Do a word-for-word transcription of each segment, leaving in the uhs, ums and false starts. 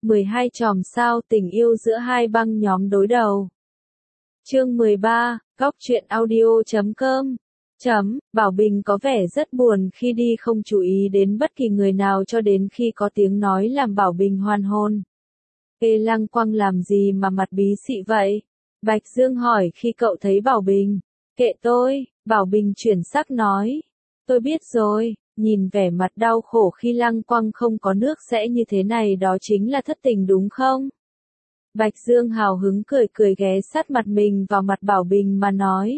mười hai chòm sao tình yêu giữa hai băng nhóm đối đầu. Chương mười ba, góc truyện audio chấm com. Chấm, Bảo Bình có vẻ rất buồn khi đi không chú ý đến bất kỳ người nào cho đến khi có tiếng nói làm Bảo Bình hoàn hồn. Ê Lăng Quăng làm gì mà mặt bí xị vậy? Bạch Dương hỏi khi cậu thấy Bảo Bình. Kệ tôi, Bảo Bình chuyển sắc nói. Tôi biết rồi, nhìn vẻ mặt đau khổ khi Lăng Quăng không có nước sẽ như thế này đó chính là thất tình đúng không? Bạch Dương hào hứng cười cười ghé sát mặt mình vào mặt Bảo Bình mà nói.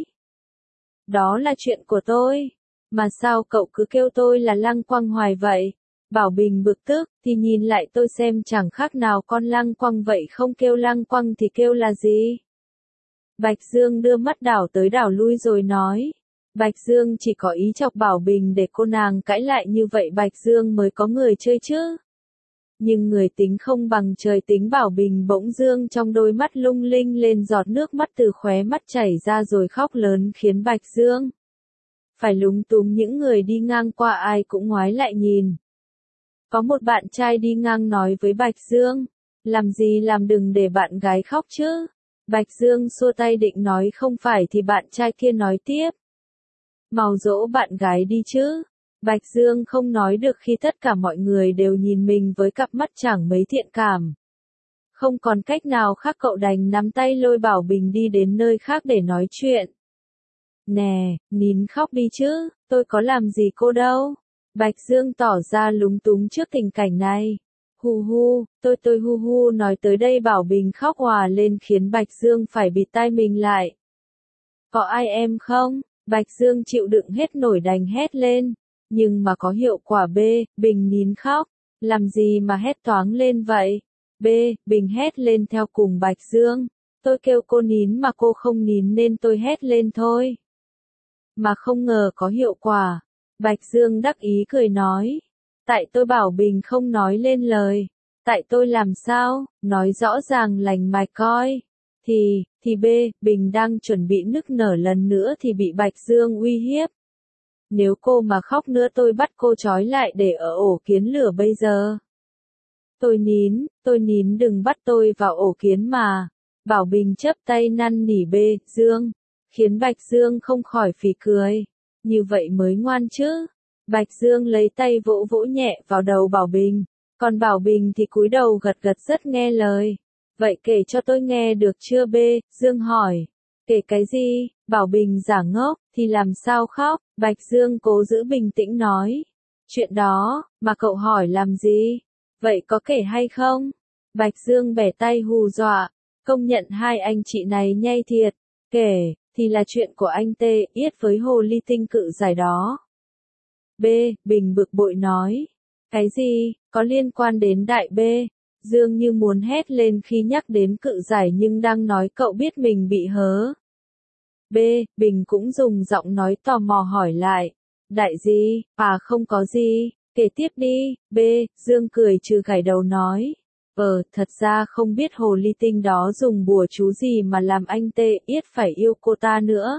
Đó là chuyện của tôi, mà sao cậu cứ kêu tôi là Lăng Quăng hoài vậy? Bảo Bình bực tức, thì nhìn lại tôi xem chẳng khác nào con Lăng Quăng vậy, không kêu Lăng Quăng thì kêu là gì? Bạch Dương đưa mắt đảo tới đảo lui rồi nói. Bạch Dương chỉ có ý chọc Bảo Bình để cô nàng cãi lại như vậy Bạch Dương mới có người chơi chứ. Nhưng người tính không bằng trời tính, Bảo Bình bỗng dương trong đôi mắt lung linh lên giọt nước mắt từ khóe mắt chảy ra rồi khóc lớn khiến Bạch Dương phải lúng túng, những người đi ngang qua ai cũng ngoái lại nhìn. Có một bạn trai đi ngang nói với Bạch Dương, làm gì làm, đừng để bạn gái khóc chứ. Bạch Dương xua tay định nói không phải thì bạn trai kia nói tiếp. Mau dỗ bạn gái đi chứ. Bạch Dương không nói được khi tất cả mọi người đều nhìn mình với cặp mắt chẳng mấy thiện cảm. Không còn cách nào khác cậu đành nắm tay lôi Bảo Bình đi đến nơi khác để nói chuyện. Nè, nín khóc đi chứ, tôi có làm gì cô đâu. Bạch Dương tỏ ra lúng túng trước tình cảnh này. Hu hu, tôi tôi hu hu nói tới đây Bảo Bình khóc òa lên khiến Bạch Dương phải bịt tai mình lại. Có ai em không? Bạch Dương chịu đựng hết nổi đành hét lên. Nhưng mà có hiệu quả. B, Bình nín khóc. Làm gì mà hét toáng lên vậy? B, Bình hét lên theo cùng Bạch Dương. Tôi kêu cô nín mà cô không nín nên tôi hét lên thôi. Mà không ngờ có hiệu quả. Bạch Dương đắc ý cười nói. Tại tôi bảo Bình không nói lên lời. Tại tôi làm sao? Nói rõ ràng lành mạch coi. Thì, thì B, Bình đang chuẩn bị nức nở lần nữa thì bị Bạch Dương uy hiếp. Nếu cô mà khóc nữa tôi bắt cô trói lại để ở ổ kiến lửa bây giờ. Tôi nín, tôi nín đừng bắt tôi vào ổ kiến mà. Bảo Bình chớp tay năn nỉ B, Dương. Khiến Bạch Dương không khỏi phì cười. Như vậy mới ngoan chứ. Bạch Dương lấy tay vỗ vỗ nhẹ vào đầu Bảo Bình. Còn Bảo Bình thì cúi đầu gật gật rất nghe lời. Vậy kể cho tôi nghe được chưa B, Dương hỏi. Kể cái gì? Bảo Bình giả ngốc, thì làm sao khóc? Bạch Dương cố giữ bình tĩnh nói. Chuyện đó, mà cậu hỏi làm gì? Vậy có kể hay không? Bạch Dương bẻ tay hù dọa. Công nhận hai anh chị này nhây thiệt. Kể, thì là chuyện của anh Tê Yết với hồ ly tinh cự giải đó. B, Bình bực bội nói. Cái gì, có liên quan đến đại B? Dương như muốn hét lên khi nhắc đến cự giải nhưng đang nói cậu biết mình bị hớ. B, Bình cũng dùng giọng nói tò mò hỏi lại. Đại gì? À không có gì, kể tiếp đi. B, Dương cười trừ gảy đầu nói. Ờ, thật ra không biết hồ ly tinh đó dùng bùa chú gì mà làm anh Tê Yết phải yêu cô ta nữa.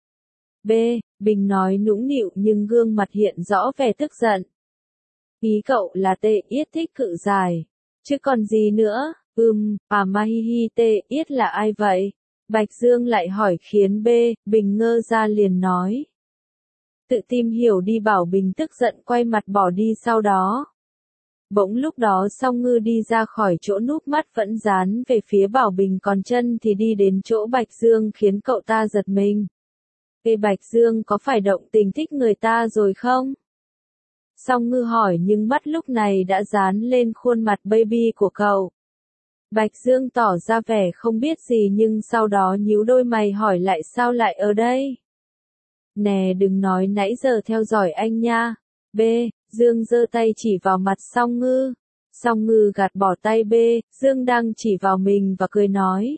B, Bình nói nũng nịu nhưng gương mặt hiện rõ vẻ tức giận. Ý cậu là Tê Yết thích cự giải. Chứ còn gì nữa? Ừm, à mà hi hi Tê Yết là ai vậy? Bạch Dương lại hỏi khiến B, Bình ngơ ra liền nói. Tự tìm hiểu đi. Bảo Bình tức giận quay mặt bỏ đi sau đó. Bỗng lúc đó Song Ngư đi ra khỏi chỗ núp mắt vẫn dán về phía Bảo Bình còn chân thì đi đến chỗ Bạch Dương khiến cậu ta giật mình. Ê Bạch Dương có phải động tình thích người ta rồi không? Song Ngư hỏi nhưng mắt lúc này đã dán lên khuôn mặt baby của cậu. Bạch Dương tỏ ra vẻ không biết gì nhưng sau đó nhíu đôi mày hỏi lại sao lại ở đây? Nè đừng nói nãy giờ theo dõi anh nha. B, Dương giơ tay chỉ vào mặt Song Ngư. Song Ngư gạt bỏ tay B, Dương đang chỉ vào mình và cười nói.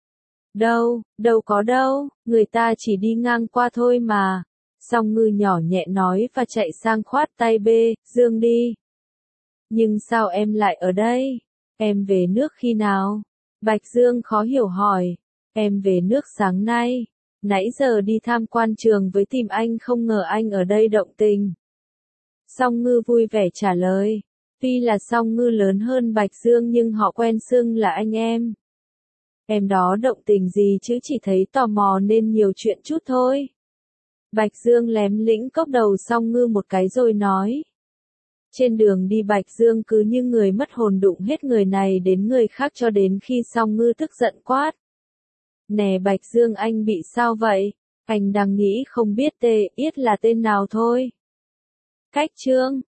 Đâu, đâu có đâu, người ta chỉ đi ngang qua thôi mà. Song Ngư nhỏ nhẹ nói và chạy sang khoát tay B, Dương đi. Nhưng sao em lại ở đây? Em về nước khi nào? Bạch Dương khó hiểu hỏi. Em về nước sáng nay. Nãy giờ đi tham quan trường với tìm anh không ngờ anh ở đây động tình. Song Ngư vui vẻ trả lời. Tuy là Song Ngư lớn hơn Bạch Dương nhưng họ quen xưng là anh em. Em đó động tình gì chứ, chỉ thấy tò mò nên nhiều chuyện chút thôi. Bạch Dương lém lĩnh cốc đầu Song Ngư một cái rồi nói. Trên đường đi Bạch Dương cứ như người mất hồn, đụng hết người này đến người khác cho đến khi Song Ngư tức giận quát. Nè Bạch Dương, anh bị sao vậy? Anh đang nghĩ không biết tê yết là tên nào thôi. Cách chương